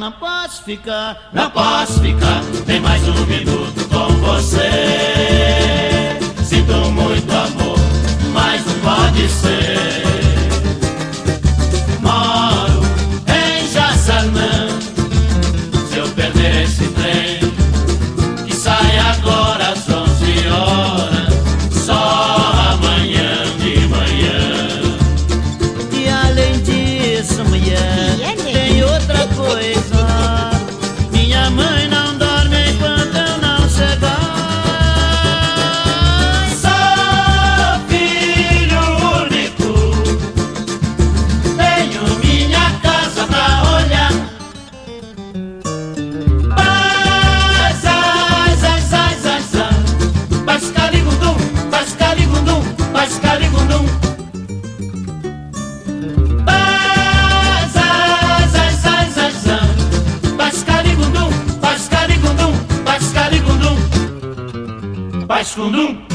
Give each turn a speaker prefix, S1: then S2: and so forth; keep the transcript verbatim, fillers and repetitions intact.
S1: não posso ficar,
S2: não posso ficar nem mais um minuto com você. Sinto muito amor, mas não pode ser. Moro em Jaçanã, se eu perder esse trem que sai agora às onze horas, só amanhã de manhã.
S1: E além disso, mulher, tem outra coisa. Minha mãe não dorme enquanto eu não chegar.
S2: Sou filho único, tenho minha casa pra olhar. Paz, ai, ai, ai, ai, ai. Bascaligundum, bascaligundum, bascaligundum. Paz, ai, ai, ai, ai, ai. Bascaligundum, bascaligundum, bascaligundum. Bascundum.